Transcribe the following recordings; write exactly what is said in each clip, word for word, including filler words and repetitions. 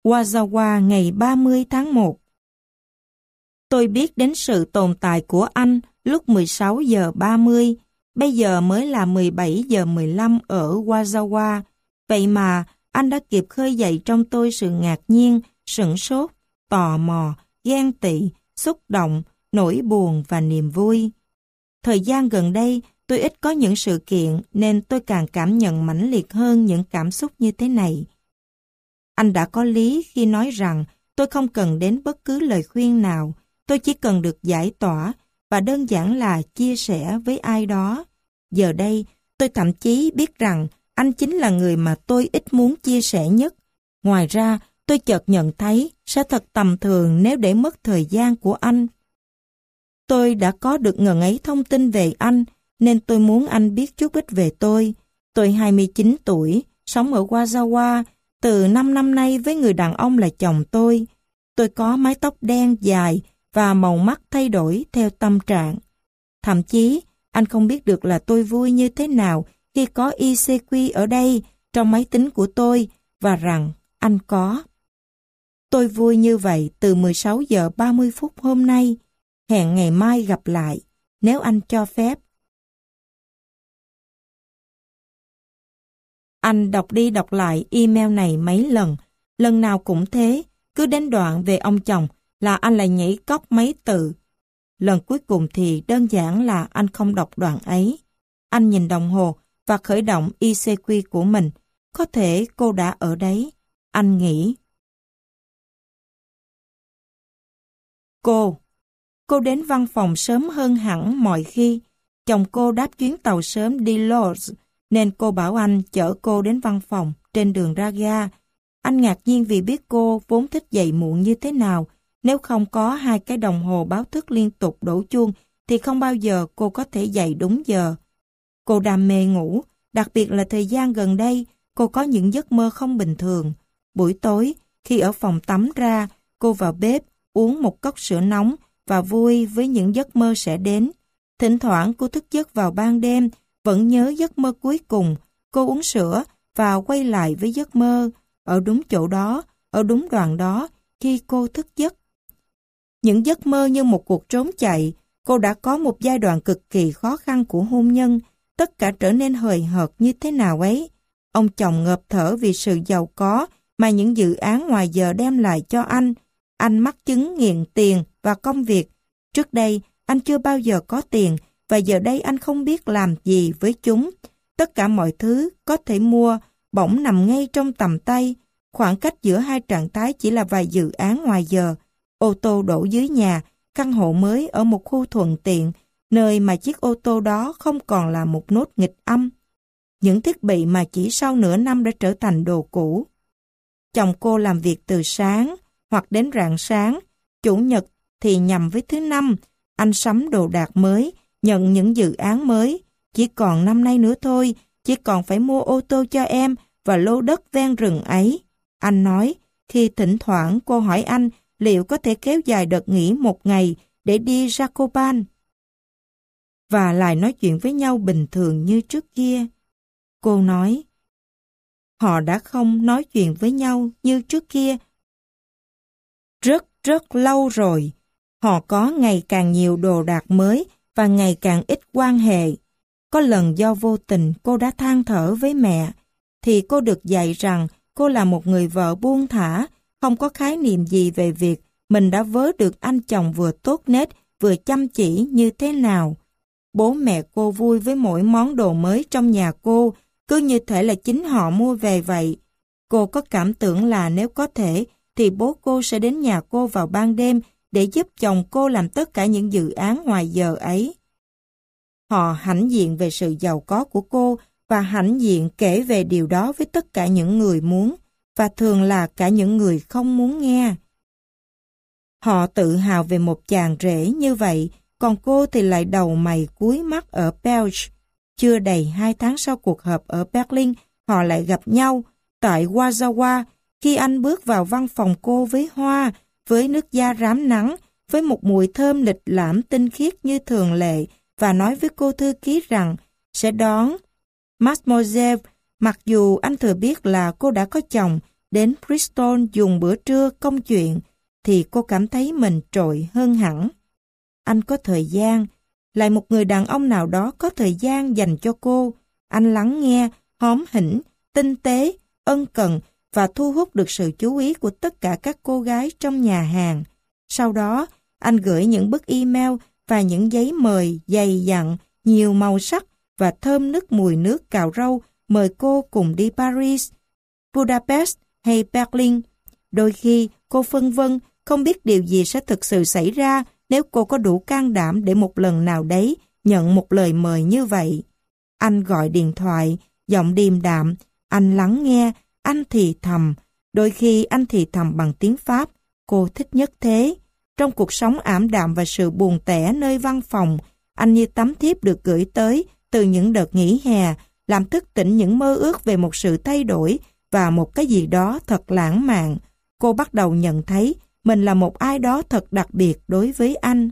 Wazawa ngày ba mươi tháng một. Tôi biết đến sự tồn tại của anh lúc mười sáu giờ ba mươi, bây giờ mới là mười bảy giờ mười lăm ở Wazawa. Vậy mà anh đã kịp khơi dậy trong tôi sự ngạc nhiên, sửng sốt, tò mò, ghen tị, xúc động, nỗi buồn và niềm vui. Thời gian gần đây, tôi ít có những sự kiện nên tôi càng cảm nhận mãnh liệt hơn những cảm xúc như thế này. Anh đã có lý khi nói rằng tôi không cần đến bất cứ lời khuyên nào, tôi chỉ cần được giải tỏa và đơn giản là chia sẻ với ai đó. Giờ đây, tôi thậm chí biết rằng anh chính là người mà tôi ít muốn chia sẻ nhất. Ngoài ra, tôi chợt nhận thấy sẽ thật tầm thường nếu để mất thời gian của anh. Tôi đã có được ngần ấy thông tin về anh, nên tôi muốn anh biết chút ít về tôi. Tôi hai mươi chín tuổi, sống ở Wazawa, từ năm năm nay với người đàn ông là chồng tôi. Tôi có mái tóc đen dài và màu mắt thay đổi theo tâm trạng. Thậm chí, anh không biết được là tôi vui như thế nào khi có i xê quy ở đây trong máy tính của tôi và rằng anh có. Tôi vui như vậy từ mười sáu giờ ba mươi phút hôm nay. Hẹn ngày mai gặp lại, nếu anh cho phép. Anh đọc đi đọc lại email này mấy lần, lần nào cũng thế, cứ đến đoạn về ông chồng là anh lại nhảy cóc mấy từ. Lần cuối cùng thì đơn giản là anh không đọc đoạn ấy. Anh nhìn đồng hồ và khởi động i xê quy của mình. Có thể cô đã ở đấy. Anh nghĩ. Cô. Cô đến văn phòng sớm hơn hẳn mọi khi. Chồng cô đáp chuyến tàu sớm đi Lodz, nên cô bảo anh chở cô đến văn phòng trên đường ra ga. Anh ngạc nhiên vì biết cô vốn thích dậy muộn như thế nào. Nếu không có hai cái đồng hồ báo thức liên tục đổ chuông thì không bao giờ cô có thể dậy đúng giờ. Cô đam mê ngủ, đặc biệt là thời gian gần đây cô có những giấc mơ không bình thường. Buổi tối, khi ở phòng tắm ra, cô vào bếp uống một cốc sữa nóng và vui với những giấc mơ sẽ đến. Thỉnh thoảng cô thức giấc vào ban đêm, vẫn nhớ giấc mơ cuối cùng. Cô uống sữa và quay lại với giấc mơ, ở đúng chỗ đó, ở đúng đoạn đó, khi cô thức giấc. Những giấc mơ như một cuộc trốn chạy, cô đã có một giai đoạn cực kỳ khó khăn của hôn nhân, tất cả trở nên hời hợt như thế nào ấy. Ông chồng ngợp thở vì sự giàu có mà những dự án ngoài giờ đem lại cho anh. Anh mắc chứng nghiện tiền và công việc. Trước đây, anh chưa bao giờ có tiền, và giờ đây anh không biết làm gì với chúng. Tất cả mọi thứ có thể mua, bỗng nằm ngay trong tầm tay. Khoảng cách giữa hai trạng thái chỉ là vài dự án ngoài giờ. Ô tô đổ dưới nhà, căn hộ mới ở một khu thuận tiện, nơi mà chiếc ô tô đó không còn là một nốt nghịch âm. Những thiết bị mà chỉ sau nửa năm đã trở thành đồ cũ. Chồng cô làm việc từ sáng hoặc đến rạng sáng, chủ nhật thì nhằm với thứ năm. Anh sắm đồ đạc mới, nhận những dự án mới. Chỉ còn năm nay nữa thôi, chỉ còn phải mua ô tô cho em và lô đất ven rừng ấy. Anh nói, khi thỉnh thoảng cô hỏi anh liệu có thể kéo dài đợt nghỉ một ngày để đi Jacobin. Và lại nói chuyện với nhau bình thường như trước kia. Cô nói, họ đã không nói chuyện với nhau như trước kia. Rất rất lâu rồi, họ có ngày càng nhiều đồ đạc mới và ngày càng ít quan hệ. Có lần do vô tình cô đã than thở với mẹ, thì cô được dạy rằng cô là một người vợ buông thả, không có khái niệm gì về việc mình đã vớ được anh chồng vừa tốt nết, vừa chăm chỉ như thế nào. Bố mẹ cô vui với mỗi món đồ mới trong nhà cô, cứ như thể là chính họ mua về vậy. Cô có cảm tưởng là nếu có thể, thì bố cô sẽ đến nhà cô vào ban đêm để giúp chồng cô làm tất cả những dự án ngoài giờ ấy. Họ hãnh diện về sự giàu có của cô và hãnh diện kể về điều đó với tất cả những người muốn, và thường là cả những người không muốn nghe. Họ tự hào về một chàng rể như vậy, còn cô thì lại đầu mày cúi mắt ở Belch. Chưa đầy hai tháng sau cuộc họp ở Berlin, họ lại gặp nhau tại Wazawa, khi anh bước vào văn phòng cô với hoa, với nước da rám nắng, với một mùi thơm lịch lãm tinh khiết như thường lệ, và nói với cô thư ký rằng sẽ đón Mademoiselle, mặc dù anh thừa biết là cô đã có chồng, đến Bristol dùng bữa trưa công chuyện, thì cô cảm thấy mình trội hơn hẳn. Anh có thời gian, lại một người đàn ông nào đó có thời gian dành cho cô. Anh lắng nghe, hóm hỉnh, tinh tế, ân cần và thu hút được sự chú ý của tất cả các cô gái trong nhà hàng. Sau đó, anh gửi những bức email và những giấy mời dày dặn, nhiều màu sắc và thơm nức mùi nước cạo râu mời cô cùng đi Paris, Budapest hay Berlin. Đôi khi cô phân vân, không biết điều gì sẽ thực sự xảy ra nếu cô có đủ can đảm để một lần nào đấy nhận một lời mời như vậy. Anh gọi điện thoại, giọng điềm đạm, anh lắng nghe, anh thì thầm. Đôi khi anh thì thầm bằng tiếng Pháp, cô thích nhất thế. Trong cuộc sống ảm đạm và sự buồn tẻ nơi văn phòng, anh như tấm thiếp được gửi tới từ những đợt nghỉ hè, làm thức tỉnh những mơ ước về một sự thay đổi và một cái gì đó thật lãng mạn. Cô bắt đầu nhận thấy mình là một ai đó thật đặc biệt đối với anh.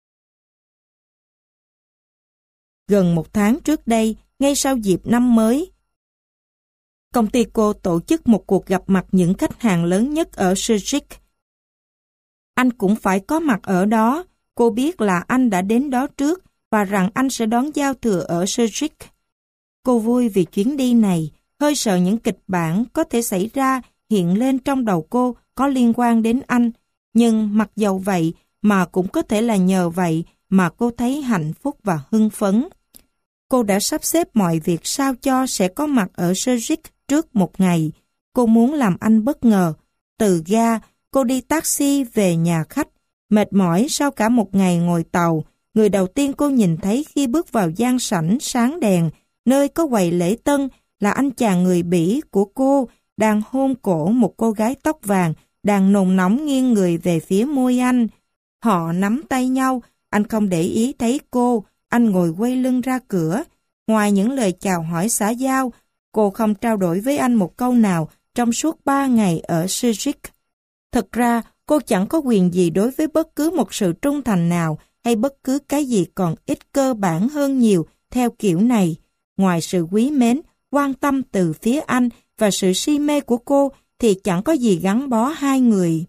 Gần một tháng trước đây, ngay sau dịp năm mới, công ty cô tổ chức một cuộc gặp mặt những khách hàng lớn nhất ở Zurich. Anh cũng phải có mặt ở đó. Cô biết là anh đã đến đó trước và rằng anh sẽ đón giao thừa ở Zurich. Cô vui vì chuyến đi này, hơi sợ những kịch bản có thể xảy ra hiện lên trong đầu cô có liên quan đến anh. Nhưng mặc dầu vậy mà cũng có thể là nhờ vậy mà cô thấy hạnh phúc và hưng phấn. Cô đã sắp xếp mọi việc sao cho sẽ có mặt ở Zurich trước một ngày. Cô muốn làm anh bất ngờ. Từ ga, cô đi taxi về nhà khách. Mệt mỏi sau cả một ngày ngồi tàu, người đầu tiên cô nhìn thấy khi bước vào gian sảnh sáng đèn, nơi có quầy lễ tân, là anh chàng người Bỉ của cô đang hôn cổ một cô gái tóc vàng đang nồng nóng nghiêng người về phía môi anh. Họ nắm tay nhau, anh không để ý thấy cô, anh ngồi quay lưng ra cửa. Ngoài những lời chào hỏi xã giao, cô không trao đổi với anh một câu nào trong suốt ba ngày ở Zurich. Thật ra, cô chẳng có quyền gì đối với bất cứ một sự trung thành nào hay bất cứ cái gì còn ít cơ bản hơn nhiều theo kiểu này. Ngoài sự quý mến, quan tâm từ phía anh và sự si mê của cô thì chẳng có gì gắn bó hai người.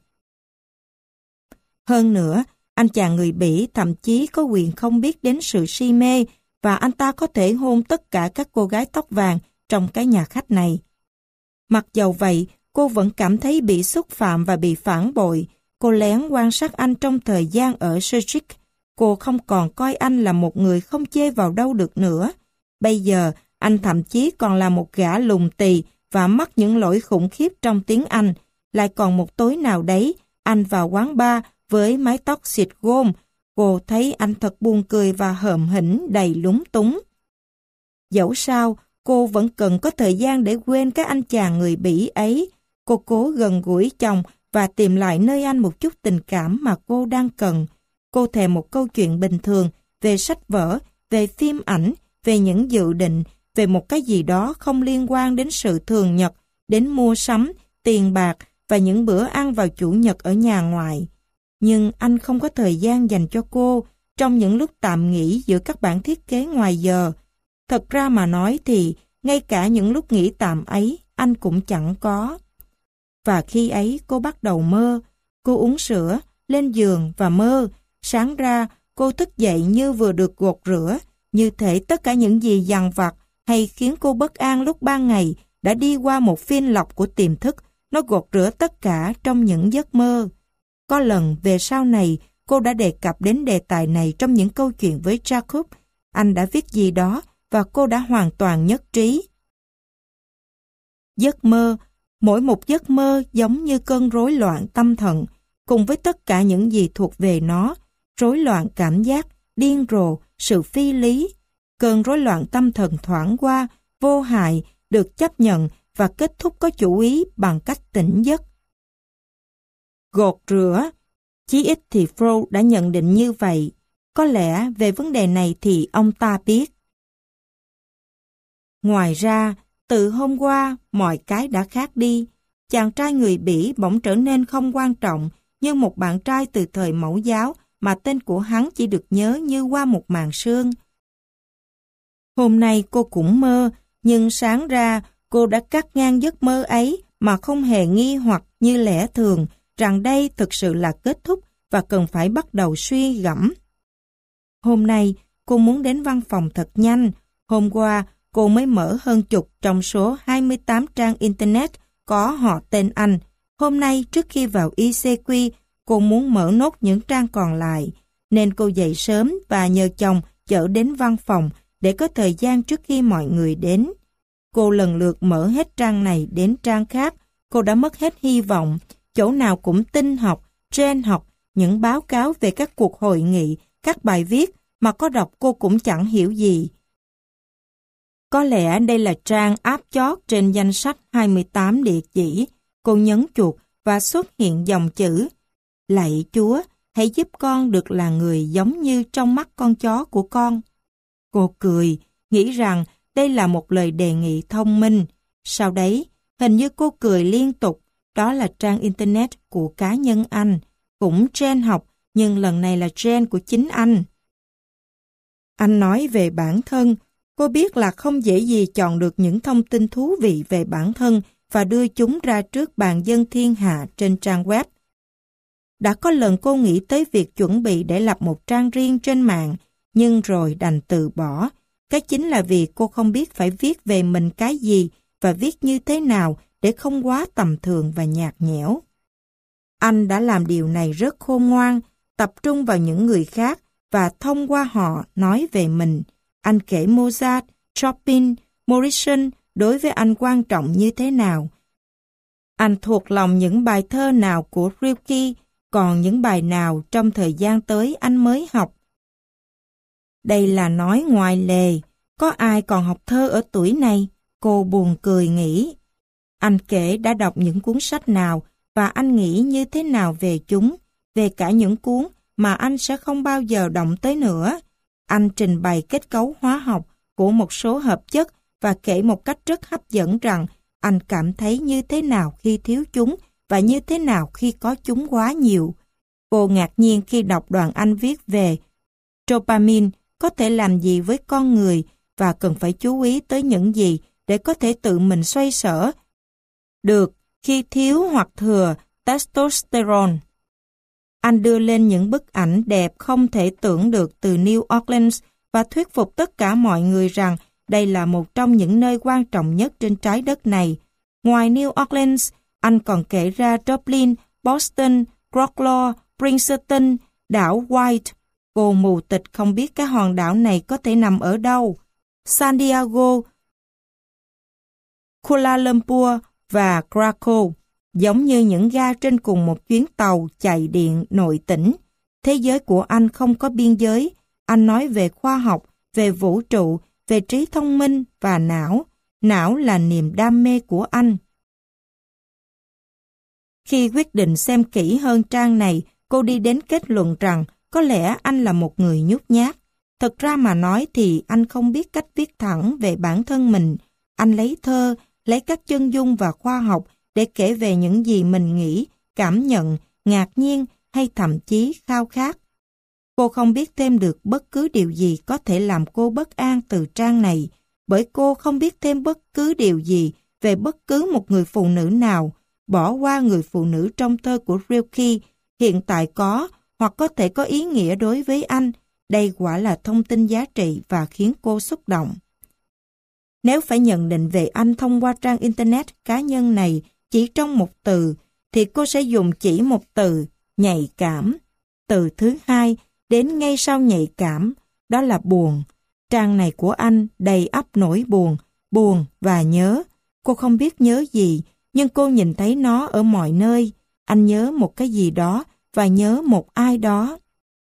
Hơn nữa, anh chàng người Bỉ thậm chí có quyền không biết đến sự si mê và anh ta có thể hôn tất cả các cô gái tóc vàng trong cái nhà khách này. Mặc dầu vậy, cô vẫn cảm thấy bị xúc phạm và bị phản bội. Cô lén quan sát anh trong thời gian ở Zurich. Cô không còn coi anh là một người không chê vào đâu được nữa. Bây giờ, anh thậm chí còn là một gã lùng tì và mắc những lỗi khủng khiếp trong tiếng Anh. Lại còn một tối nào đấy, anh vào quán bar với mái tóc xịt gôm. Cô thấy anh thật buồn cười và hờm hỉnh đầy lúng túng. Dẫu sao, cô vẫn cần có thời gian để quên cái anh chàng người Bỉ ấy. Cô cố gần gũi chồng và tìm lại nơi anh một chút tình cảm mà cô đang cần. Cô thèm một câu chuyện bình thường về sách vở, về phim ảnh, về những dự định, về một cái gì đó không liên quan đến sự thường nhật, đến mua sắm, tiền bạc và những bữa ăn vào chủ nhật ở nhà ngoại. Nhưng anh không có thời gian dành cho cô trong những lúc tạm nghỉ giữa các bản thiết kế ngoài giờ. Thật ra mà nói thì ngay cả những lúc nghỉ tạm ấy anh cũng chẳng có. Và khi ấy cô bắt đầu mơ. Cô uống sữa, lên giường và mơ. Sáng ra cô thức dậy như vừa được gột rửa, như thể tất cả những gì dằn vặt hay khiến cô bất an lúc ban ngày đã đi qua một phiên lọc của tiềm thức. Nó gột rửa tất cả trong những giấc mơ. Có lần về sau này, cô đã đề cập đến đề tài này trong những câu chuyện với Jacob. Anh đã viết gì đó và cô đã hoàn toàn nhất trí. Giấc mơ, mỗi một giấc mơ giống như cơn rối loạn tâm thần, cùng với tất cả những gì thuộc về nó, rối loạn cảm giác, điên rồ, sự phi lý. Cơn rối loạn tâm thần thoảng qua, vô hại, được chấp nhận và kết thúc có chủ ý bằng cách tỉnh giấc. Gột rửa, chí ít thì Freud đã nhận định như vậy. Có lẽ về vấn đề này thì ông ta biết. Ngoài ra, từ hôm qua, mọi cái đã khác đi. Chàng trai người Bỉ bỗng trở nên không quan trọng như một bạn trai từ thời mẫu giáo mà tên của hắn chỉ được nhớ như qua một màn sương. Hôm nay cô cũng mơ, nhưng sáng ra cô đã cắt ngang giấc mơ ấy mà không hề nghi hoặc như lẽ thường rằng đây thực sự là kết thúc và cần phải bắt đầu suy gẫm. Hôm nay, cô muốn đến văn phòng thật nhanh. Hôm qua, cô mới mở hơn chục trong số hai mươi tám trang Internet có họ tên Anh. Hôm nay, trước khi vào i xê quy, cô muốn mở nốt những trang còn lại. Nên cô dậy sớm và nhờ chồng chở đến văn phòng để có thời gian trước khi mọi người đến. Cô lần lượt mở hết trang này đến trang khác. Cô đã mất hết hy vọng. Chỗ nào cũng tin học, gen học, những báo cáo về các cuộc hội nghị, các bài viết mà có đọc cô cũng chẳng hiểu gì. Có lẽ đây là trang áp chót trên danh sách hai mươi tám địa chỉ. Cô nhấn chuột và xuất hiện dòng chữ: Lạy Chúa, hãy giúp con được là người giống như trong mắt con chó của con. Cô cười, nghĩ rằng đây là một lời đề nghị thông minh. Sau đấy, hình như cô cười liên tục. Đó là trang Internet của cá nhân anh, cũng gen học, nhưng lần này là gen của chính anh. Anh nói về bản thân. Cô biết là không dễ gì chọn được những thông tin thú vị về bản thân và đưa chúng ra trước bàn dân thiên hạ trên trang web. Đã có lần cô nghĩ tới việc chuẩn bị để lập một trang riêng trên mạng, nhưng rồi đành từ bỏ. Cái chính là vì cô không biết phải viết về mình cái gì và viết như thế nào để không quá tầm thường và nhạt nhẽo. Anh đã làm điều này rất khôn ngoan, tập trung vào những người khác và thông qua họ nói về mình. Anh kể Mozart, Chopin, Morrison đối với anh quan trọng như thế nào. Anh thuộc lòng những bài thơ nào của Rilke, còn những bài nào trong thời gian tới anh mới học. Đây là nói ngoài lề, có ai còn học thơ ở tuổi này? Cô buồn cười nghĩ. Anh kể đã đọc những cuốn sách nào và anh nghĩ như thế nào về chúng, về cả những cuốn mà anh sẽ không bao giờ động tới nữa. Anh trình bày kết cấu hóa học của một số hợp chất và kể một cách rất hấp dẫn rằng anh cảm thấy như thế nào khi thiếu chúng và như thế nào khi có chúng quá nhiều. Cô ngạc nhiên khi đọc đoạn anh viết về dopamine có thể làm gì với con người và cần phải chú ý tới những gì để có thể tự mình xoay sở được khi thiếu hoặc thừa testosterone. Anh đưa lên những bức ảnh đẹp không thể tưởng được từ New Orleans và thuyết phục tất cả mọi người rằng đây là một trong những nơi quan trọng nhất trên trái đất này. Ngoài New Orleans, anh còn kể ra Dublin, Boston, Wroclaw, Princeton, đảo White. Cô mù tịt không biết cái hòn đảo này có thể nằm ở đâu. San Diego, Kuala Lumpur và Krakow, giống như những ga trên cùng một chuyến tàu chạy điện nội tỉnh. Thế giới của anh không có biên giới. Anh nói về khoa học, về vũ trụ, về trí thông minh và não. Não là niềm đam mê của anh. Khi quyết định xem kỹ hơn trang này, cô đi đến kết luận rằng có lẽ anh là một người nhút nhát. Thật ra mà nói thì anh không biết cách viết thẳng về bản thân mình. Anh lấy thơ, lấy các chân dung và khoa học để kể về những gì mình nghĩ, cảm nhận, ngạc nhiên hay thậm chí khao khát. Cô không biết thêm được bất cứ điều gì có thể làm cô bất an từ trang này, bởi cô không biết thêm bất cứ điều gì về bất cứ một người phụ nữ nào, bỏ qua người phụ nữ trong thơ của Rilke, hiện tại có hoặc có thể có ý nghĩa đối với anh. Đây quả là thông tin giá trị và khiến cô xúc động. Nếu phải nhận định về anh thông qua trang Internet cá nhân này chỉ trong một từ, thì cô sẽ dùng chỉ một từ, nhạy cảm. Từ thứ hai đến ngay sau nhạy cảm, đó là buồn. Trang này của anh đầy ắp nỗi buồn, buồn và nhớ. Cô không biết nhớ gì, nhưng cô nhìn thấy nó ở mọi nơi. Anh nhớ một cái gì đó và nhớ một ai đó.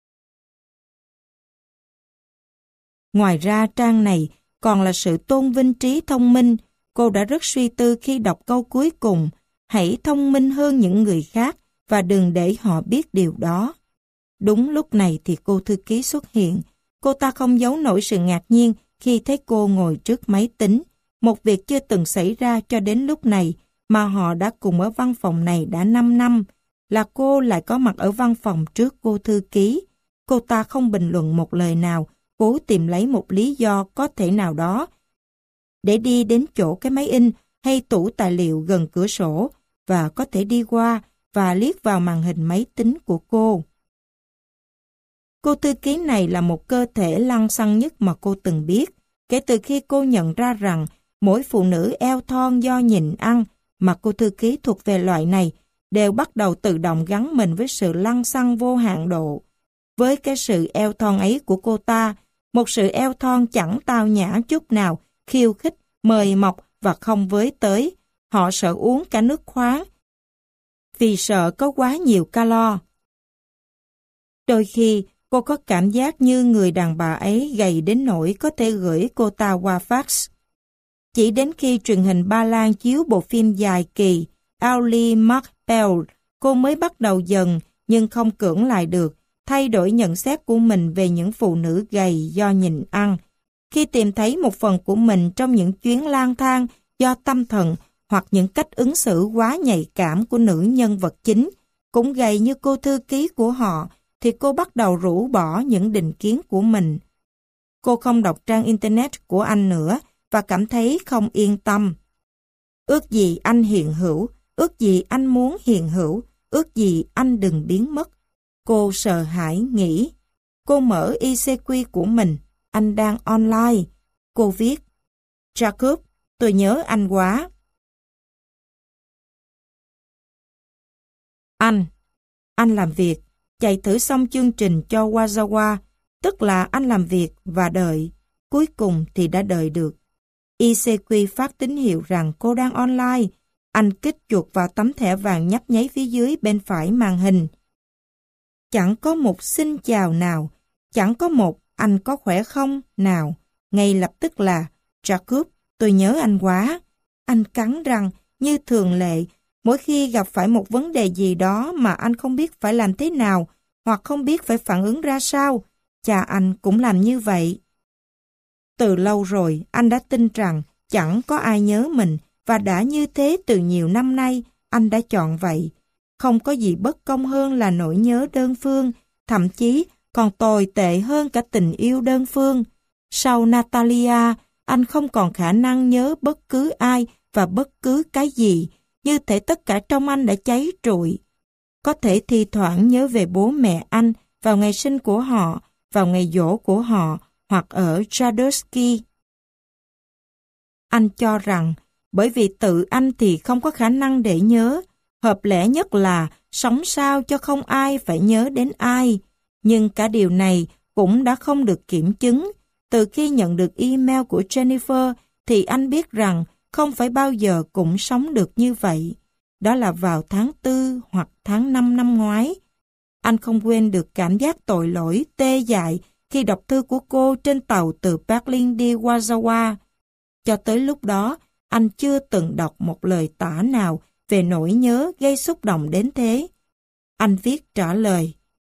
Ngoài ra trang này còn là sự tôn vinh trí thông minh. Cô đã rất suy tư khi đọc câu cuối cùng, hãy thông minh hơn những người khác và đừng để họ biết điều đó. Đúng lúc này thì cô thư ký xuất hiện. Cô ta không giấu nổi sự ngạc nhiên khi thấy cô ngồi trước máy tính. Một việc chưa từng xảy ra cho đến lúc này, mà họ đã cùng ở văn phòng này đã năm năm, là cô lại có mặt ở văn phòng trước cô thư ký. Cô ta không bình luận một lời nào, cố tìm lấy một lý do có thể nào đó để đi đến chỗ cái máy in hay tủ tài liệu gần cửa sổ và có thể đi qua và liếc vào màn hình máy tính của cô. Cô thư ký này là một cơ thể lăng xăng nhất mà cô từng biết, kể từ khi cô nhận ra rằng mỗi phụ nữ eo thon do nhịn ăn mà cô thư ký thuộc về loại này đều bắt đầu tự động gắn mình với sự lăng xăng vô hạn độ. Với cái sự eo thon ấy của cô ta, một sự eo thon chẳng tao nhã chút nào, khiêu khích, mời mọc và không với tới. Họ sợ uống cả nước khoáng vì sợ có quá nhiều calo. Đôi khi, cô có cảm giác như người đàn bà ấy gầy đến nỗi có thể gửi cô ta qua fax. Chỉ đến khi truyền hình Ba Lan chiếu bộ phim dài kỳ Ally McBeal, cô mới bắt đầu dần, nhưng không cưỡng lại được, thay đổi nhận xét của mình về những phụ nữ gầy do nhịn ăn. Khi tìm thấy một phần của mình trong những chuyến lang thang do tâm thần hoặc những cách ứng xử quá nhạy cảm của nữ nhân vật chính, cũng gầy như cô thư ký của họ, thì cô bắt đầu rũ bỏ những định kiến của mình. Cô không đọc trang Internet của anh nữa và cảm thấy không yên tâm. Ước gì anh hiện hữu, ước gì anh muốn hiện hữu, ước gì anh đừng biến mất. Cô sợ hãi nghĩ. Cô mở i xê quy của mình, anh đang online. Cô viết, Jacob, tôi nhớ anh quá. Anh, anh làm việc, chạy thử xong chương trình cho Wazawa, tức là anh làm việc và đợi. Cuối cùng thì đã đợi được. i xê quy phát tín hiệu rằng cô đang online. Anh kích chuột vào tấm thẻ vàng nhấp nháy phía dưới bên phải màn hình. Chẳng có một xin chào nào, chẳng có một anh có khỏe không nào. Ngay lập tức là Jacob, tôi nhớ anh quá. Anh cắn răng như thường lệ mỗi khi gặp phải một vấn đề gì đó mà anh không biết phải làm thế nào hoặc không biết phải phản ứng ra sao. Cha anh cũng làm như vậy. Từ lâu rồi anh đã tin rằng chẳng có ai nhớ mình và đã như thế từ nhiều năm nay anh đã chọn vậy. Không có gì bất công hơn là nỗi nhớ đơn phương, thậm chí còn tồi tệ hơn cả tình yêu đơn phương. Sau Natalia, anh không còn khả năng nhớ bất cứ ai và bất cứ cái gì, như thể tất cả trong anh đã cháy trụi. Có thể thi thoảng nhớ về bố mẹ anh vào ngày sinh của họ, vào ngày giỗ của họ, hoặc ở Jadowski. Anh cho rằng, bởi vì tự anh thì không có khả năng để nhớ, hợp lẽ nhất là sống sao cho không ai phải nhớ đến ai. Nhưng cả điều này cũng đã không được kiểm chứng. Từ khi nhận được email của Jennifer thì anh biết rằng không phải bao giờ cũng sống được như vậy. Đó là vào tháng tư hoặc tháng năm năm ngoái. Anh không quên được cảm giác tội lỗi tê dại khi đọc thư của cô trên tàu từ Berlin đi Wazawa. Cho tới lúc đó, anh chưa từng đọc một lời tả nào về nỗi nhớ gây xúc động đến thế. Anh viết trả lời.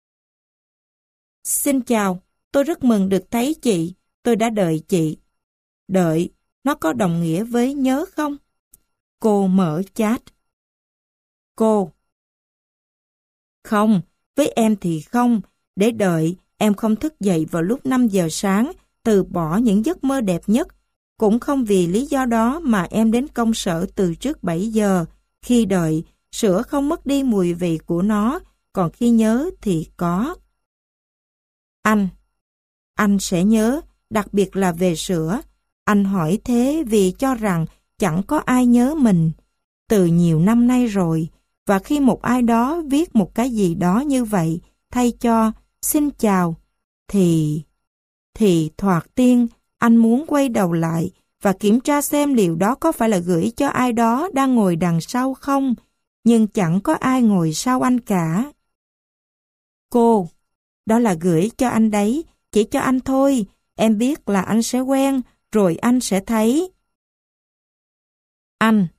Xin chào, tôi rất mừng được thấy chị, tôi đã đợi chị. Đợi, nó có đồng nghĩa với nhớ không? Cô mở chat. Cô. Không, với em thì không. Để đợi, em không thức dậy vào lúc năm giờ sáng, từ bỏ những giấc mơ đẹp nhất. Cũng không vì lý do đó mà em đến công sở từ trước bảy giờ. Khi đợi, sữa không mất đi mùi vị của nó, còn khi nhớ thì có. Anh. Anh sẽ nhớ, đặc biệt là về sữa. Anh hỏi thế vì cho rằng chẳng có ai nhớ mình. Từ nhiều năm nay rồi, và khi một ai đó viết một cái gì đó như vậy, thay cho xin chào, thì... Thì thoạt tiên, anh muốn quay đầu lại và kiểm tra xem liệu đó có phải là gửi cho ai đó đang ngồi đằng sau không, nhưng chẳng có ai ngồi sau anh cả. Cô, đó là gửi cho anh đấy, chỉ cho anh thôi, em biết là anh sẽ quen, rồi anh sẽ thấy. Anh.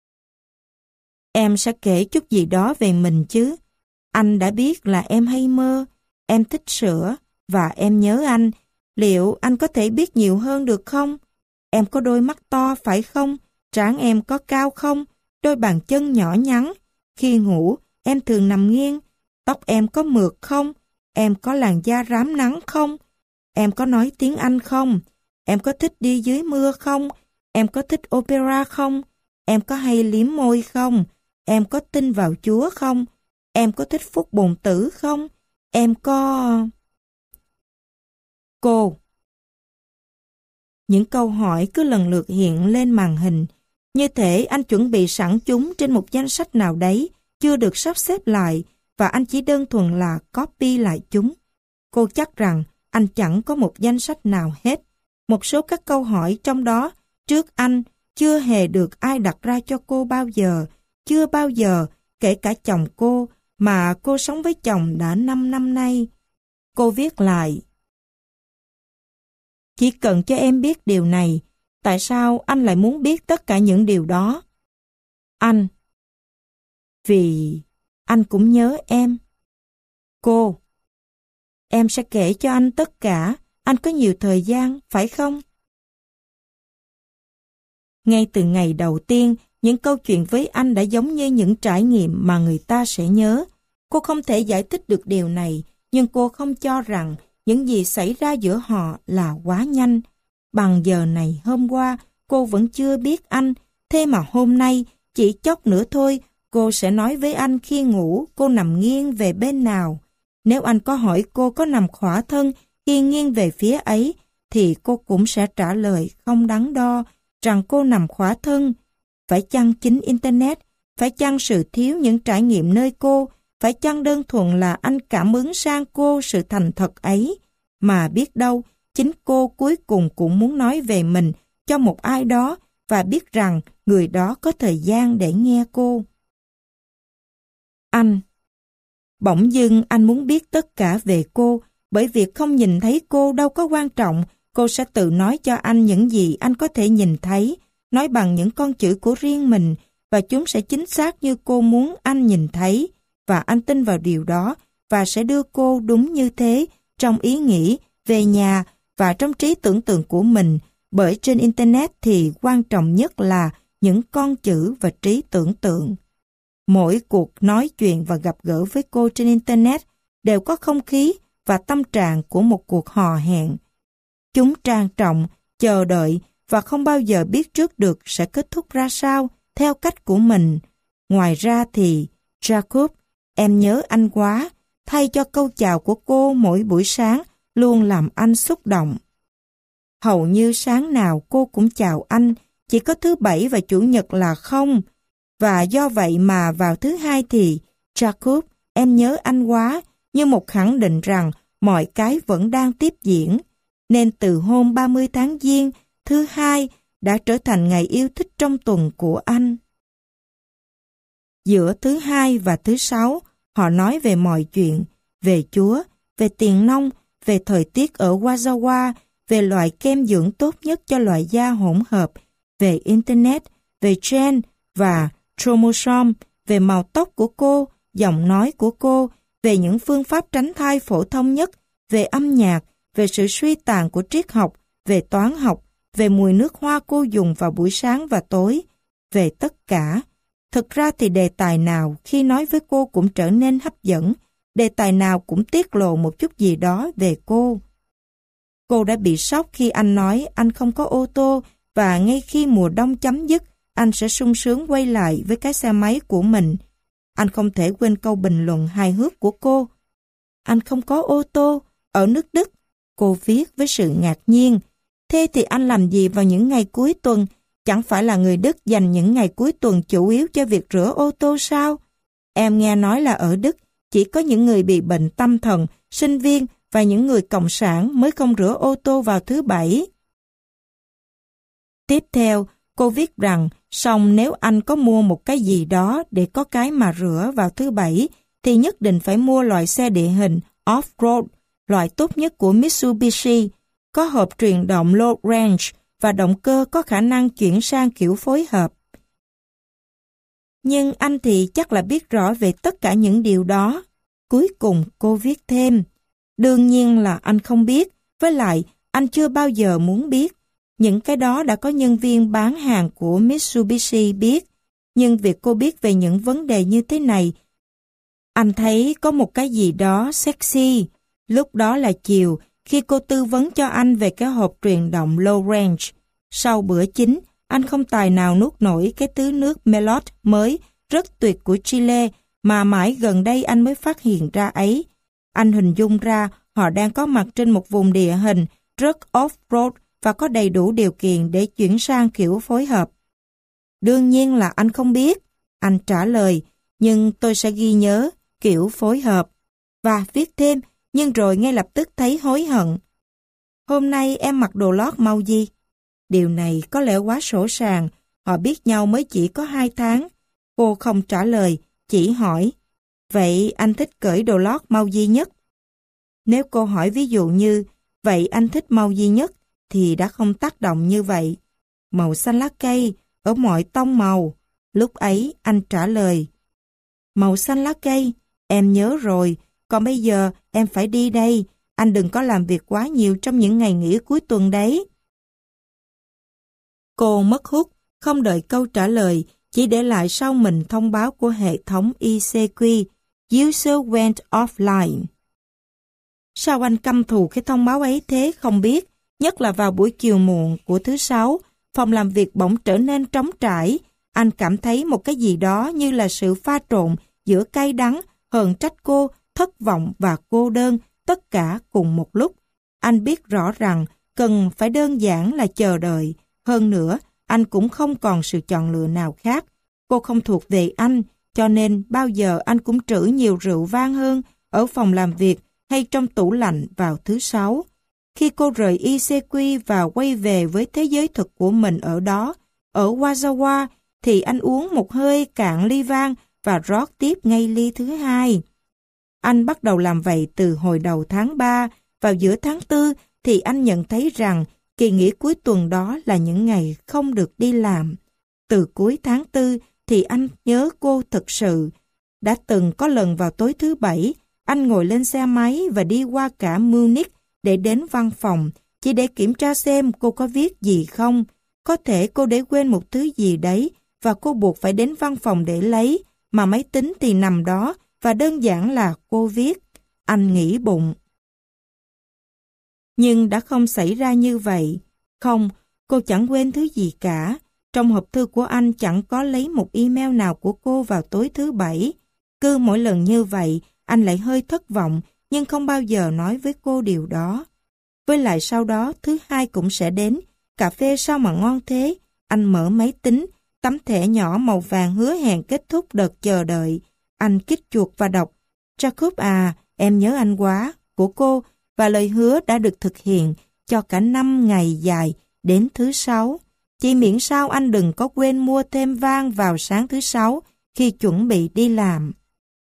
Em sẽ kể chút gì đó về mình chứ. Anh đã biết là em hay mơ, em thích sữa, và em nhớ anh. Liệu anh có thể biết nhiều hơn được không? Em có đôi mắt to phải không? Trán em có cao không? Đôi bàn chân nhỏ nhắn. Khi ngủ, em thường nằm nghiêng. Tóc em có mượt không? Em có làn da rám nắng không? Em có nói tiếng Anh không? Em có thích đi dưới mưa không? Em có thích opera không? Em có hay liếm môi không? Em có tin vào Chúa không? Em có thích phúc bồn tử không? Em có... Cô. Những câu hỏi cứ lần lượt hiện lên màn hình. Như thể anh chuẩn bị sẵn chúng trên một danh sách nào đấy, chưa được sắp xếp lại, và anh chỉ đơn thuần là copy lại chúng. Cô chắc rằng anh chẳng có một danh sách nào hết. Một số các câu hỏi trong đó, trước anh, chưa hề được ai đặt ra cho cô bao giờ. Chưa bao giờ, kể cả chồng cô, mà cô sống với chồng đã năm năm nay. Cô viết lại. Chỉ cần cho em biết điều này, tại sao anh lại muốn biết tất cả những điều đó? Anh. Vì anh cũng nhớ em. Cô. Em sẽ kể cho anh tất cả, anh có nhiều thời gian, phải không? Ngay từ ngày đầu tiên, những câu chuyện với anh đã giống như những trải nghiệm mà người ta sẽ nhớ. Cô không thể giải thích được điều này, nhưng cô không cho rằng những gì xảy ra giữa họ là quá nhanh. Bằng giờ này hôm qua, cô vẫn chưa biết anh, thế mà hôm nay, chỉ chốc nữa thôi, cô sẽ nói với anh khi ngủ cô nằm nghiêng về bên nào. Nếu anh có hỏi cô có nằm khỏa thân khi nghiêng về phía ấy, thì cô cũng sẽ trả lời không đắn đo rằng cô nằm khỏa thân. Phải chăng chính Internet, phải chăng sự thiếu những trải nghiệm nơi cô, phải chăng đơn thuần là anh cảm ứng sang cô sự thành thật ấy, mà biết đâu chính cô cuối cùng cũng muốn nói về mình cho một ai đó và biết rằng người đó có thời gian để nghe cô. Anh. Bỗng dưng anh muốn biết tất cả về cô, bởi việc không nhìn thấy cô đâu có quan trọng, cô sẽ tự nói cho anh những gì anh có thể nhìn thấy, nói bằng những con chữ của riêng mình, và chúng sẽ chính xác như cô muốn anh nhìn thấy, và anh tin vào điều đó, và sẽ đưa cô đúng như thế, trong ý nghĩ, về nhà, và trong trí tưởng tượng của mình, bởi trên Internet thì quan trọng nhất là những con chữ và trí tưởng tượng. Mỗi cuộc nói chuyện và gặp gỡ với cô trên Internet đều có không khí và tâm trạng của một cuộc hò hẹn. Chúng trang trọng, chờ đợi và không bao giờ biết trước được sẽ kết thúc ra sao theo cách của mình. Ngoài ra thì, Jacob, em nhớ anh quá, thay cho câu chào của cô mỗi buổi sáng luôn làm anh xúc động. Hầu như sáng nào cô cũng chào anh, chỉ có thứ Bảy và Chủ nhật là không. Và do vậy mà vào thứ Hai thì, Jacob, em nhớ anh quá, như một khẳng định rằng mọi cái vẫn đang tiếp diễn. Nên từ hôm ba mươi tháng Giêng, thứ Hai đã trở thành ngày yêu thích trong tuần của anh. Giữa thứ Hai và thứ Sáu, họ nói về mọi chuyện, về Chúa, về tiền nông, về thời tiết ở Wazawa, về loại kem dưỡng tốt nhất cho loại da hỗn hợp, về Internet, về gen và chromosome, về màu tóc của cô, giọng nói của cô, về những phương pháp tránh thai phổ thông nhất, về âm nhạc, về sự suy tàn của triết học, về toán học, về mùi nước hoa cô dùng vào buổi sáng và tối, về tất cả. Thực ra thì đề tài nào khi nói với cô cũng trở nên hấp dẫn, đề tài nào cũng tiết lộ một chút gì đó về cô. Cô đã bị sốc khi anh nói anh không có ô tô và ngay khi mùa đông chấm dứt, anh sẽ sung sướng quay lại với cái xe máy của mình. Anh không thể quên câu bình luận hài hước của cô. Anh không có ô tô, ở nước Đức. Cô viết với sự ngạc nhiên. Thế thì anh làm gì vào những ngày cuối tuần? Chẳng phải là người Đức dành những ngày cuối tuần chủ yếu cho việc rửa ô tô sao? Em nghe nói là ở Đức, chỉ có những người bị bệnh tâm thần, sinh viên và những người cộng sản mới không rửa ô tô vào thứ Bảy. Tiếp theo, cô viết rằng, song nếu anh có mua một cái gì đó để có cái mà rửa vào thứ Bảy, thì nhất định phải mua loại xe địa hình off-road, loại tốt nhất của Mitsubishi, có hộp truyền động low range và động cơ có khả năng chuyển sang kiểu phối hợp. Nhưng anh thì chắc là biết rõ về tất cả những điều đó. Cuối cùng cô viết thêm, đương nhiên là anh không biết, với lại anh chưa bao giờ muốn biết. Những cái đó đã có nhân viên bán hàng của Mitsubishi biết, nhưng việc cô biết về những vấn đề như thế này, anh thấy có một cái gì đó sexy. Lúc đó là chiều, khi cô tư vấn cho anh về cái hộp truyền động low range. Sau bữa chính, Anh không tài nào nuốt nổi cái thứ nước Melot mới, rất tuyệt của Chile, mà mãi gần đây anh mới phát hiện ra ấy. Anh hình dung ra họ đang có mặt trên một vùng địa hình rất off-road và có đầy đủ điều kiện để chuyển sang kiểu phối hợp. Đương nhiên là anh không biết, anh trả lời, nhưng tôi sẽ ghi nhớ kiểu phối hợp. Và viết thêm, nhưng rồi ngay lập tức thấy hối hận. Hôm nay em mặc đồ lót màu gì? Điều này có lẽ quá sổ sàng, họ biết nhau mới chỉ có hai tháng. Cô không trả lời, chỉ hỏi, vậy anh thích cởi đồ lót màu gì nhất? Nếu cô hỏi ví dụ như, vậy anh thích màu gì nhất, thì đã không tác động như vậy. Màu xanh lá cây, ở mọi tông màu. Lúc ấy anh trả lời, màu xanh lá cây, em nhớ rồi, còn bây giờ em phải đi đây, anh đừng có làm việc quá nhiều trong những ngày nghỉ cuối tuần đấy. Cô mất hút, không đợi câu trả lời, chỉ để lại sau mình thông báo của hệ thống i xê quy, User went offline. Sao anh căm thù cái thông báo ấy thế không biết, nhất là vào buổi chiều muộn của thứ sáu, phòng làm việc bỗng trở nên trống trải. Anh cảm thấy một cái gì đó như là sự pha trộn giữa cay đắng, hờn trách cô, thất vọng và cô đơn, tất cả cùng một lúc. Anh biết rõ rằng cần phải đơn giản là chờ đợi. Hơn nữa, anh cũng không còn sự chọn lựa nào khác. Cô không thuộc về anh, cho nên bao giờ anh cũng trữ nhiều rượu vang hơn ở phòng làm việc hay trong tủ lạnh vào thứ sáu. Khi cô rời i xê quy và quay về với thế giới thực của mình ở đó, ở Wazawa, thì anh uống một hơi cạn ly vang và rót tiếp ngay ly thứ hai. Anh bắt đầu làm vậy từ hồi đầu tháng ba, vào giữa tháng tư thì anh nhận thấy rằng kỳ nghỉ cuối tuần đó là những ngày không được đi làm. Từ cuối tháng tư thì anh nhớ cô thực sự. Đã từng có lần vào tối thứ bảy, anh ngồi lên xe máy và đi qua cả Munich để đến văn phòng, chỉ để kiểm tra xem cô có viết gì không. Có thể cô để quên một thứ gì đấy và cô buộc phải đến văn phòng để lấy, mà máy tính thì nằm đó và đơn giản là cô viết. Anh nghĩ bụng. Nhưng đã không xảy ra như vậy. Không, cô chẳng quên thứ gì cả. Trong hộp thư của anh chẳng có lấy một email nào của cô vào tối thứ bảy. Cứ mỗi lần như vậy, anh lại hơi thất vọng, nhưng không bao giờ nói với cô điều đó. Với lại sau đó, thứ hai cũng sẽ đến. Cà phê sao mà ngon thế? Anh mở máy tính, tấm thẻ nhỏ màu vàng hứa hẹn kết thúc đợt chờ đợi. Anh kích chuột và đọc, Jacob à, em nhớ anh quá, của cô, và lời hứa đã được thực hiện cho cả năm ngày dài đến thứ sáu. Chỉ miễn sao anh đừng có quên mua thêm vang vào sáng thứ sáu khi chuẩn bị đi làm.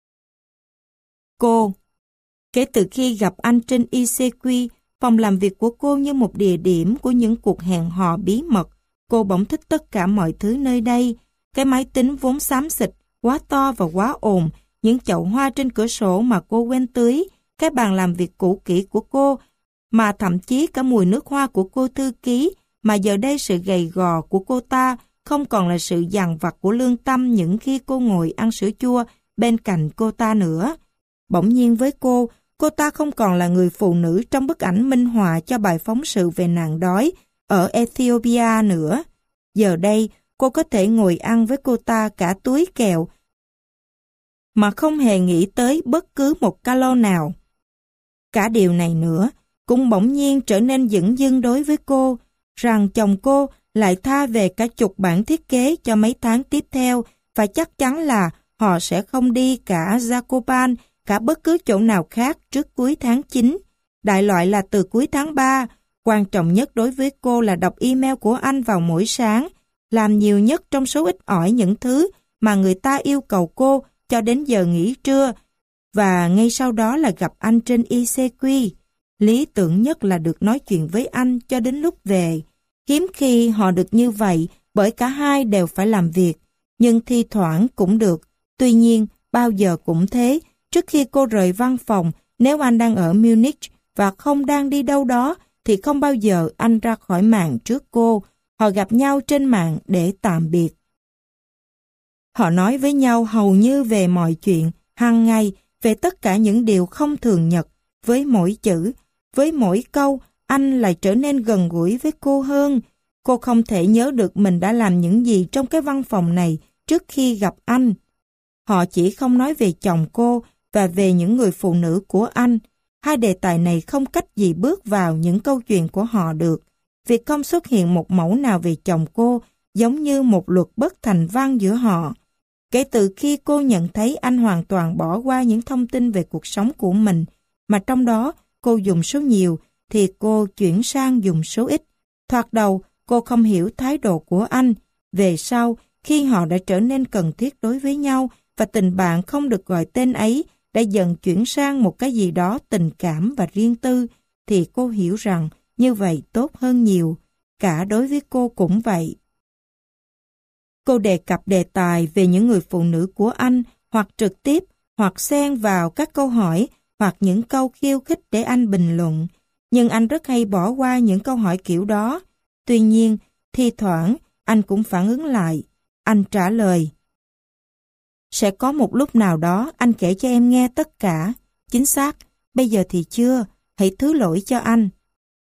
Cô, kể từ khi gặp anh trên i xê quy, phòng làm việc của cô như một địa điểm của những cuộc hẹn hò bí mật. Cô bỗng thích tất cả mọi thứ nơi đây. Cái máy tính vốn xám xịt, quá to và quá ồn, những chậu hoa trên cửa sổ mà cô quên tưới, cái bàn làm việc cũ kỹ của cô, mà thậm chí cả mùi nước hoa của cô thư ký, mà giờ đây sự gầy gò của cô ta không còn là sự dằn vặt của lương tâm những khi cô ngồi ăn sữa chua bên cạnh cô ta nữa. Bỗng nhiên với cô, cô ta không còn là người phụ nữ trong bức ảnh minh họa cho bài phóng sự về nạn đói ở Ethiopia nữa. Giờ đây, cô có thể ngồi ăn với cô ta cả túi kẹo mà không hề nghĩ tới bất cứ một calo nào. Cả điều này nữa cũng bỗng nhiên trở nên dửng dưng đối với cô, rằng chồng cô lại tha về cả chục bản thiết kế cho mấy tháng tiếp theo và chắc chắn là họ sẽ không đi cả Zakopan, cả bất cứ chỗ nào khác trước cuối tháng chín. Đại loại là từ cuối tháng ba. Quan trọng nhất đối với cô là đọc email của anh vào mỗi sáng, làm nhiều nhất trong số ít ỏi những thứ mà người ta yêu cầu cô cho đến giờ nghỉ trưa, và ngay sau đó là gặp anh trên i xê quy. Lý tưởng nhất là được nói chuyện với anh cho đến lúc về. Hiếm khi họ được như vậy bởi cả hai đều phải làm việc, nhưng thi thoảng cũng được. Tuy nhiên, bao giờ cũng thế, trước khi cô rời văn phòng, nếu anh đang ở Munich và không đang đi đâu đó, thì không bao giờ anh ra khỏi mạng trước cô. Họ gặp nhau trên mạng để tạm biệt. Họ nói với nhau hầu như về mọi chuyện, hàng ngày, về tất cả những điều không thường nhật. Với mỗi chữ, với mỗi câu, anh lại trở nên gần gũi với cô hơn. Cô không thể nhớ được mình đã làm những gì trong cái văn phòng này trước khi gặp anh. Họ chỉ không nói về chồng cô và về những người phụ nữ của anh. Hai đề tài này không cách gì bước vào những câu chuyện của họ được. Việc không xuất hiện một mẫu nào về chồng cô giống như một luật bất thành văn giữa họ. Kể từ khi cô nhận thấy anh hoàn toàn bỏ qua những thông tin về cuộc sống của mình, mà trong đó cô dùng số nhiều, thì cô chuyển sang dùng số ít. Thoạt đầu, cô không hiểu thái độ của anh. Về sau, khi họ đã trở nên cần thiết đối với nhau và tình bạn không được gọi tên ấy đã dần chuyển sang một cái gì đó tình cảm và riêng tư, thì cô hiểu rằng như vậy tốt hơn nhiều. Cả đối với cô cũng vậy. Cô đề cập đề tài về những người phụ nữ của anh, hoặc trực tiếp, hoặc xen vào các câu hỏi, hoặc những câu khiêu khích để anh bình luận. Nhưng anh rất hay bỏ qua những câu hỏi kiểu đó. Tuy nhiên, thi thoảng, anh cũng phản ứng lại. Anh trả lời: sẽ có một lúc nào đó anh kể cho em nghe tất cả. Chính xác, bây giờ thì chưa, hãy thứ lỗi cho anh.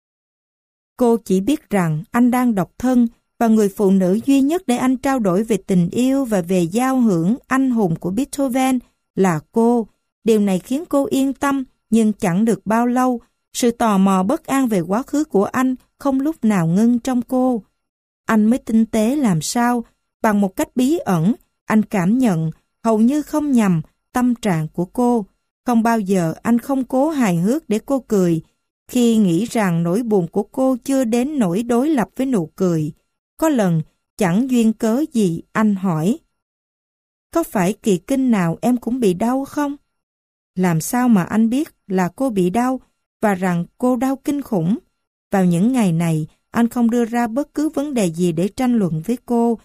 Cô chỉ biết rằng anh đang độc thân, và người phụ nữ duy nhất để anh trao đổi về tình yêu và về giao hưởng anh hùng của Beethoven là cô. Điều này khiến cô yên tâm, nhưng chẳng được bao lâu. Sự tò mò bất an về quá khứ của anh không lúc nào ngưng trong cô. Anh mới tinh tế làm sao, bằng một cách bí ẩn, anh cảm nhận, hầu như không nhầm, tâm trạng của cô. Không bao giờ anh không cố hài hước để cô cười, khi nghĩ rằng nỗi buồn của cô chưa đến nỗi đối lập với nụ cười. Có lần, chẳng duyên cớ gì, anh hỏi: có phải kỳ kinh nào em cũng bị đau không? Làm sao mà anh biết là cô bị đau, và rằng cô đau kinh khủng? Vào những ngày này, anh không đưa ra bất cứ vấn đề gì để tranh luận với cô,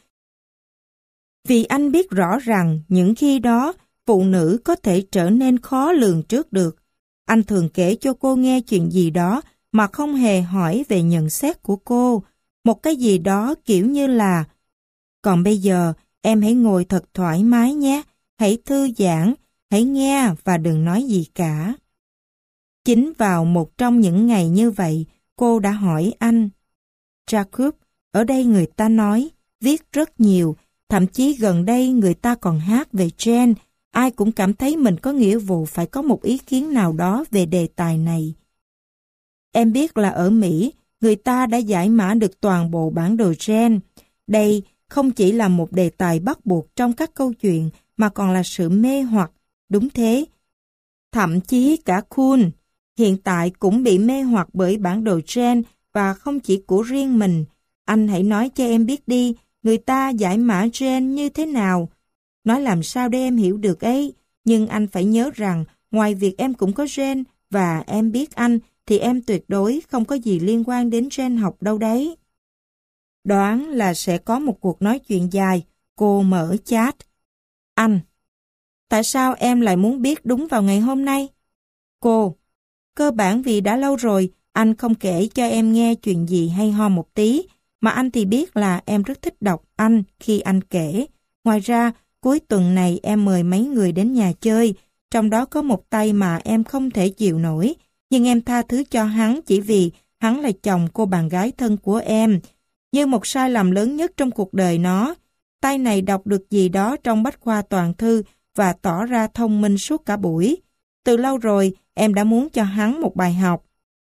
vì anh biết rõ rằng những khi đó, phụ nữ có thể trở nên khó lường trước được. Anh thường kể cho cô nghe chuyện gì đó mà không hề hỏi về nhận xét của cô. Một cái gì đó kiểu như là: còn bây giờ, em hãy ngồi thật thoải mái nhé, hãy thư giãn, hãy nghe và đừng nói gì cả. Chính vào một trong những ngày như vậy, cô đã hỏi anh: Jacob, ở đây người ta nói, viết rất nhiều, thậm chí gần đây người ta còn hát về Jane. Ai cũng cảm thấy mình có nghĩa vụ phải có một ý kiến nào đó về đề tài này. Em biết là ở Mỹ, người ta đã giải mã được toàn bộ bản đồ gen. Đây không chỉ là một đề tài bắt buộc trong các câu chuyện, mà còn là sự mê hoặc. Đúng thế. Thậm chí cả Kuhn hiện tại cũng bị mê hoặc bởi bản đồ gen, và không chỉ của riêng mình. Anh hãy nói cho em biết đi, người ta giải mã gen như thế nào? Nói làm sao để em hiểu được ấy. Nhưng anh phải nhớ rằng, ngoài việc em cũng có gen, và em biết anh, thì em tuyệt đối không có gì liên quan đến gen học đâu đấy. Đoán là sẽ có một cuộc nói chuyện dài. Cô mở chat. Anh: tại sao em lại muốn biết đúng vào ngày hôm nay? Cô: cơ bản vì đã lâu rồi anh không kể cho em nghe chuyện gì hay ho một tí, mà anh thì biết là em rất thích đọc anh khi anh kể. Ngoài ra, cuối tuần này em mời mấy người đến nhà chơi, trong đó có một tay mà em không thể chịu nổi, nhưng em tha thứ cho hắn chỉ vì hắn là chồng cô bạn gái thân của em. Như một sai lầm lớn nhất trong cuộc đời nó, tay này đọc được gì đó trong bách khoa toàn thư và tỏ ra thông minh suốt cả buổi. Từ lâu rồi, em đã muốn cho hắn một bài học.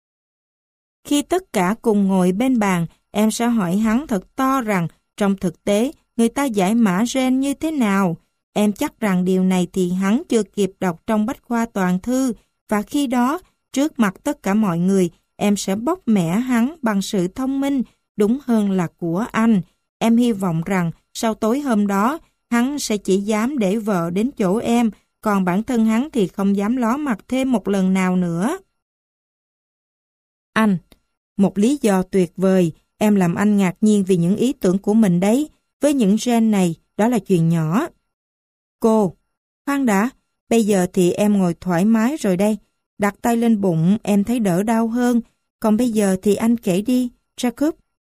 Khi tất cả cùng ngồi bên bàn, em sẽ hỏi hắn thật to rằng trong thực tế người ta giải mã gen như thế nào. Em chắc rằng điều này thì hắn chưa kịp đọc trong bách khoa toàn thư, và khi đó, trước mặt tất cả mọi người, em sẽ bóc mẽ hắn bằng sự thông minh, đúng hơn là của anh. Em hy vọng rằng sau tối hôm đó, hắn sẽ chỉ dám để vợ đến chỗ em, còn bản thân hắn thì không dám ló mặt thêm một lần nào nữa. Anh: một lý do tuyệt vời, em làm anh ngạc nhiên vì những ý tưởng của mình đấy. Với những gen này, đó là chuyện nhỏ. Cô: khoan đã, bây giờ thì em ngồi thoải mái rồi đây. Đặt tay lên bụng, em thấy đỡ đau hơn. Còn bây giờ thì anh kể đi, Jacob.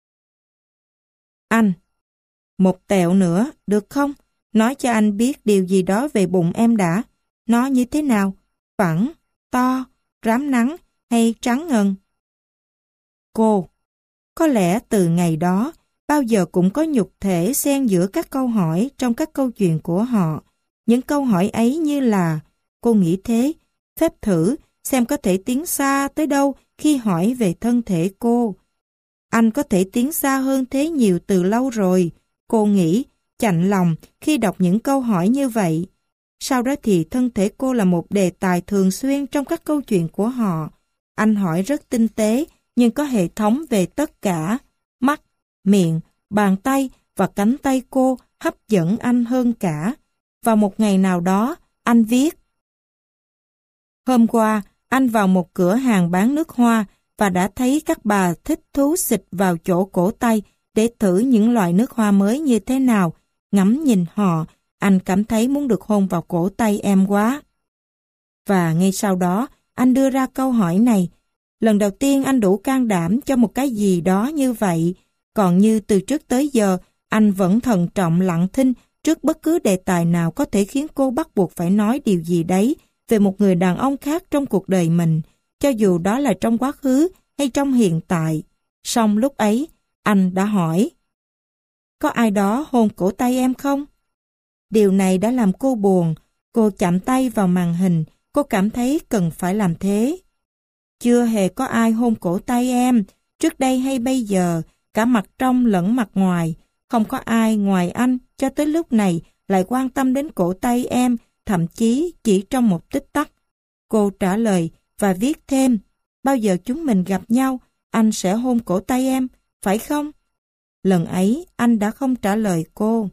Anh: một tẹo nữa, được không? Nói cho anh biết điều gì đó về bụng em đã. Nó như thế nào? Phẳng, to, rám nắng hay trắng ngần? Cô: có lẽ từ ngày đó, bao giờ cũng có nhục thể xen giữa các câu hỏi trong các câu chuyện của họ. Những câu hỏi ấy như là, cô nghĩ thế, phép thử, xem có thể tiến xa tới đâu khi hỏi về thân thể cô. Anh có thể tiến xa hơn thế nhiều từ lâu rồi, cô nghĩ, chạnh lòng khi đọc những câu hỏi như vậy. Sau đó thì thân thể cô là một đề tài thường xuyên trong các câu chuyện của họ. Anh hỏi rất tinh tế, nhưng có hệ thống về tất cả. Mắt, miệng, bàn tay và cánh tay cô hấp dẫn anh hơn cả. Vào một ngày nào đó, anh viết. Hôm qua, anh vào một cửa hàng bán nước hoa và đã thấy các bà thích thú xịt vào chỗ cổ tay để thử những loại nước hoa mới như thế nào. Ngắm nhìn họ, anh cảm thấy muốn được hôn vào cổ tay em quá. Và ngay sau đó, anh đưa ra câu hỏi này. Lần đầu tiên anh đủ can đảm cho một cái gì đó như vậy. Còn như từ trước tới giờ, anh vẫn thận trọng lặng thinh trước bất cứ đề tài nào có thể khiến cô bắt buộc phải nói điều gì đấy về một người đàn ông khác trong cuộc đời mình, cho dù đó là trong quá khứ hay trong hiện tại. Song lúc ấy, anh đã hỏi, có ai đó hôn cổ tay em không? Điều này đã làm cô buồn. Cô chạm tay vào màn hình, cô cảm thấy cần phải làm thế. Chưa hề có ai hôn cổ tay em, trước đây hay bây giờ, cả mặt trong lẫn mặt ngoài. Không có ai ngoài anh cho tới lúc này lại quan tâm đến cổ tay em, thậm chí chỉ trong một tích tắc. Cô trả lời và viết thêm, bao giờ chúng mình gặp nhau, anh sẽ hôn cổ tay em, phải không? Lần ấy, anh đã không trả lời cô.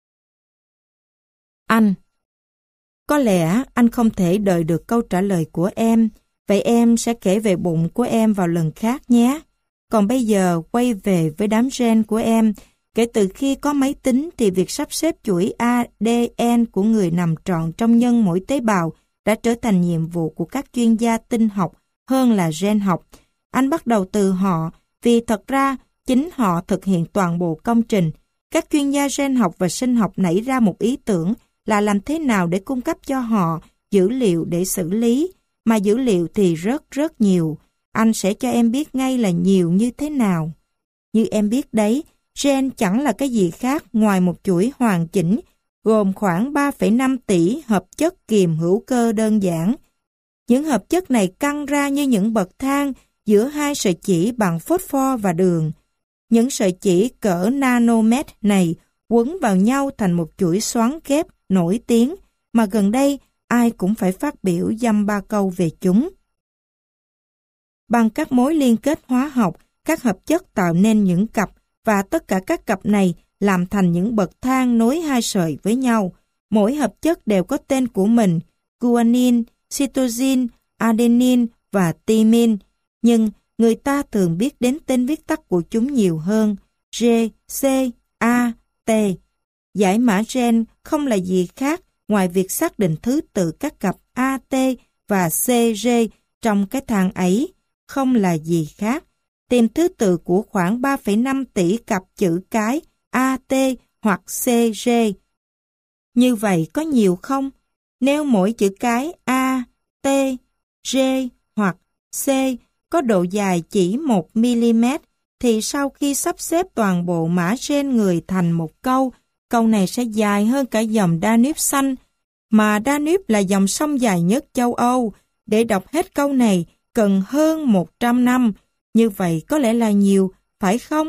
Anh. Có lẽ anh không thể đợi được câu trả lời của em, vậy em sẽ kể về bụng của em vào lần khác nhé. Còn bây giờ quay về với đám gen của em. Kể từ khi có máy tính thì việc sắp xếp chuỗi a đê en của người nằm trọn trong nhân mỗi tế bào đã trở thành nhiệm vụ của các chuyên gia tinh học hơn là gen học. Anh bắt đầu từ họ vì thật ra chính họ thực hiện toàn bộ công trình. Các chuyên gia gen học và sinh học nảy ra một ý tưởng là làm thế nào để cung cấp cho họ dữ liệu để xử lý, mà dữ liệu thì rất rất nhiều. Anh sẽ cho em biết ngay là nhiều như thế nào. Như em biết đấy, gen chẳng là cái gì khác ngoài một chuỗi hoàn chỉnh gồm khoảng ba phẩy năm tỷ hợp chất kiềm hữu cơ đơn giản. Những hợp chất này căng ra như những bậc thang giữa hai sợi chỉ bằng phosphor và đường. Những sợi chỉ cỡ nanomet này quấn vào nhau thành một chuỗi xoắn kép nổi tiếng mà gần đây ai cũng phải phát biểu dăm ba câu về chúng. Bằng các mối liên kết hóa học, các hợp chất tạo nên những cặp và tất cả các cặp này làm thành những bậc thang nối hai sợi với nhau. Mỗi hợp chất đều có tên của mình, guanine, cytosine, adenine và thymine. Nhưng người ta thường biết đến tên viết tắt của chúng nhiều hơn, G, C, A, T. Giải mã gen không là gì khác ngoài việc xác định thứ tự các cặp a tê và xê giê trong cái thang ấy, không là gì khác. Tìm thứ tự của khoảng ba phẩy năm tỷ cặp chữ cái a tê hoặc xê giê. Như vậy có nhiều không? Nếu mỗi chữ cái A, T, G hoặc C có độ dài chỉ một mi-li-mét, thì sau khi sắp xếp toàn bộ mã gen người thành một câu, câu này sẽ dài hơn cả dòng Danube xanh, mà Danube là dòng sông dài nhất châu Âu. Để đọc hết câu này cần hơn một trăm năm, như vậy có lẽ là nhiều, phải không?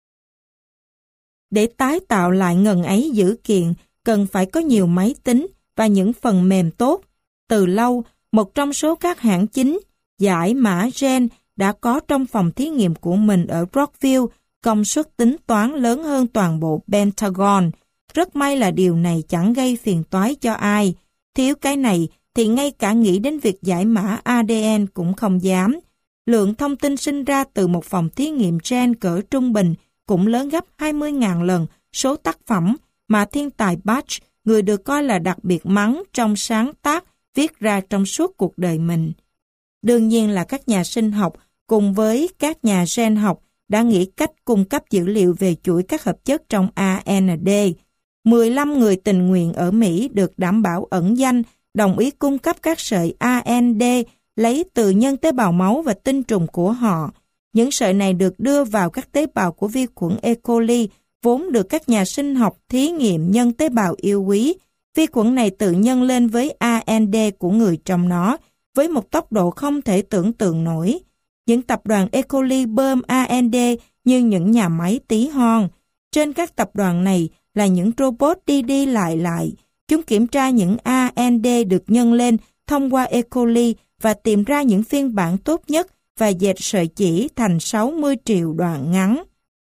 Để tái tạo lại ngần ấy dữ kiện, cần phải có nhiều máy tính và những phần mềm tốt. Từ lâu, một trong số các hãng chính giải mã gen đã có trong phòng thí nghiệm của mình ở Rockville công suất tính toán lớn hơn toàn bộ Pentagon. Rất may là điều này chẳng gây phiền toái cho ai. Thiếu cái này thì ngay cả nghĩ đến việc giải mã a đê en cũng không dám. Lượng thông tin sinh ra từ một phòng thí nghiệm gen cỡ trung bình cũng lớn gấp hai mươi nghìn lần số tác phẩm mà thiên tài Batch, người được coi là đặc biệt mắn trong sáng tác, viết ra trong suốt cuộc đời mình. Đương nhiên là các nhà sinh học cùng với các nhà gen học đã nghĩ cách cung cấp dữ liệu về chuỗi các hợp chất trong a en đê. mười lăm người tình nguyện ở Mỹ được đảm bảo ẩn danh, đồng ý cung cấp các sợi a en đê lấy từ nhân tế bào máu và tinh trùng của họ. Những sợi này được đưa vào các tế bào của vi khuẩn E. coli, vốn được các nhà sinh học thí nghiệm nhân tế bào yêu quý. Vi khuẩn này tự nhân lên với a en đê của người trong nó, với một tốc độ không thể tưởng tượng nổi. Những tập đoàn E. coli bơm a en đê như những nhà máy tí hon. Trên các tập đoàn này là những robot đi đi lại lại. Chúng kiểm tra những a en đê được nhân lên thông qua E. coli và tìm ra những phiên bản tốt nhất và dệt sợi chỉ thành sáu mươi triệu đoạn ngắn.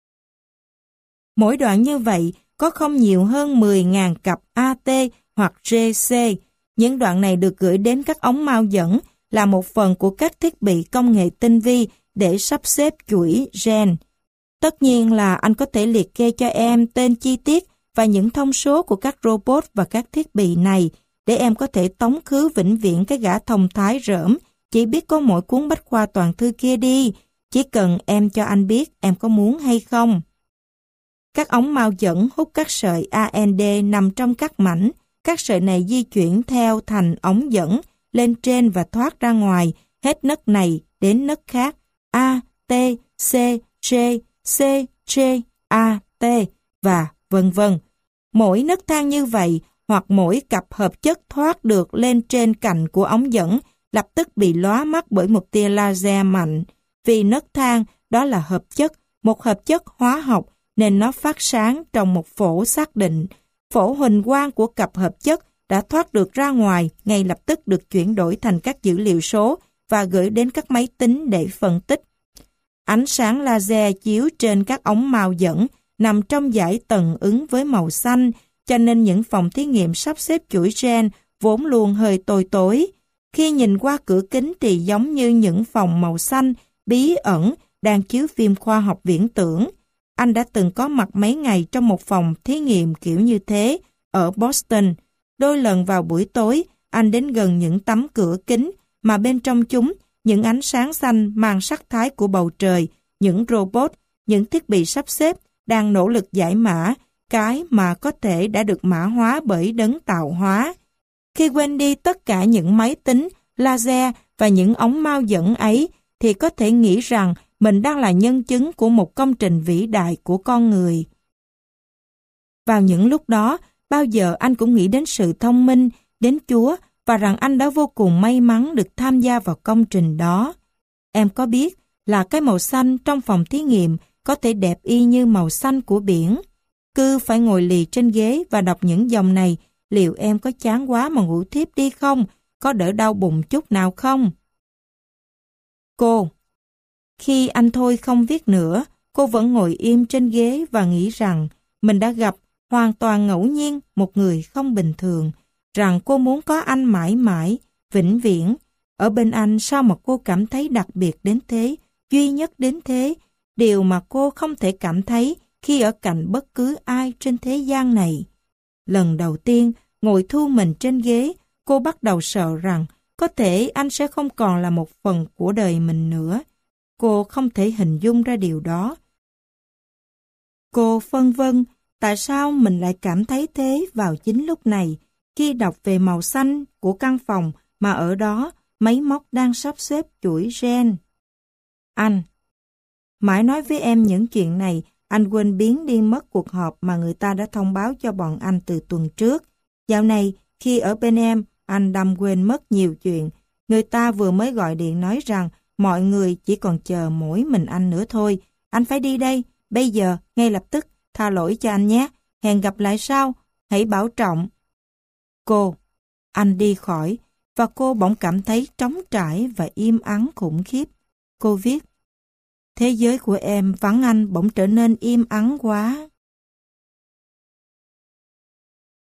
Mỗi đoạn như vậy có không nhiều hơn mười nghìn cặp a tê hoặc giê xê. Những đoạn này được gửi đến các ống mao dẫn là một phần của các thiết bị công nghệ tinh vi để sắp xếp chuỗi gen. Tất nhiên là anh có thể liệt kê cho em tên chi tiết và những thông số của các robot và các thiết bị này để em có thể tống khứ vĩnh viễn cái gã thông thái rỡm chỉ biết có mỗi cuốn bách khoa toàn thư kia đi. Chỉ cần em cho anh biết em có muốn hay không. Các ống mao dẫn hút các sợi a en đê nằm trong các mảnh. Các sợi này di chuyển theo thành ống dẫn lên trên và thoát ra ngoài, hết nấc này đến nấc khác. A, T, C, G, C, G, A, T và vân vân. Mỗi nấc thang như vậy hoặc mỗi cặp hợp chất thoát được lên trên cạnh của ống dẫn lập tức bị lóa mắt bởi một tia laser mạnh. Vì nấc thang đó là hợp chất, một hợp chất hóa học nên nó phát sáng trong một phổ xác định. Phổ huỳnh quang của cặp hợp chất đã thoát được ra ngoài, ngay lập tức được chuyển đổi thành các dữ liệu số và gửi đến các máy tính để phân tích. Ánh sáng laser chiếu trên các ống mao dẫn nằm trong dải tầng ứng với màu xanh, cho nên những phòng thí nghiệm sắp xếp chuỗi gen vốn luôn hơi tối tối. Khi nhìn qua cửa kính thì giống như những phòng màu xanh, bí ẩn, đang chiếu phim khoa học viễn tưởng. Anh đã từng có mặt mấy ngày trong một phòng thí nghiệm kiểu như thế ở Boston. Đôi lần vào buổi tối, anh đến gần những tấm cửa kính mà bên trong chúng, những ánh sáng xanh mang sắc thái của bầu trời, những robot, những thiết bị sắp xếp đang nỗ lực giải mã cái mà có thể đã được mã hóa bởi đấng tạo hóa. Khi quên đi tất cả những máy tính, laser và những ống mao dẫn ấy, thì có thể nghĩ rằng mình đang là nhân chứng của một công trình vĩ đại của con người. Vào những lúc đó, bao giờ anh cũng nghĩ đến sự thông minh, đến Chúa và rằng anh đã vô cùng may mắn được tham gia vào công trình đó. Em có biết là cái màu xanh trong phòng thí nghiệm có thể đẹp y như màu xanh của biển? Cứ phải ngồi lì trên ghế và đọc những dòng này, liệu em có chán quá mà ngủ thiếp đi không? Có đỡ đau bụng chút nào không? Cô. Khi anh Thôi không viết nữa, cô vẫn ngồi im trên ghế và nghĩ rằng mình đã gặp hoàn toàn ngẫu nhiên một người không bình thường, rằng cô muốn có anh mãi mãi, vĩnh viễn. Ở bên anh sao mà cô cảm thấy đặc biệt đến thế, duy nhất đến thế, điều mà cô không thể cảm thấy khi ở cạnh bất cứ ai trên thế gian này. Lần đầu tiên ngồi thu mình trên ghế, cô bắt đầu sợ rằng có thể anh sẽ không còn là một phần của đời mình nữa. Cô không thể hình dung ra điều đó. Cô phân vân tại sao mình lại cảm thấy thế vào chính lúc này, khi đọc về màu xanh của căn phòng mà ở đó máy móc đang sắp xếp chuỗi gen. Anh mãi nói với em những chuyện này, anh quên biến đi mất cuộc họp mà người ta đã thông báo cho bọn anh từ tuần trước. Dạo này, khi ở bên em, anh đâm quên mất nhiều chuyện. Người ta vừa mới gọi điện nói rằng mọi người chỉ còn chờ mỗi mình anh nữa thôi. Anh phải đi đây, bây giờ, ngay lập tức. Tha lỗi cho anh nhé. Hẹn gặp lại sau. Hãy bảo trọng. Cô. Anh đi khỏi, và cô bỗng cảm thấy trống trải và im ắng khủng khiếp. Cô viết: thế giới của em vắng anh bỗng trở nên im ắng quá.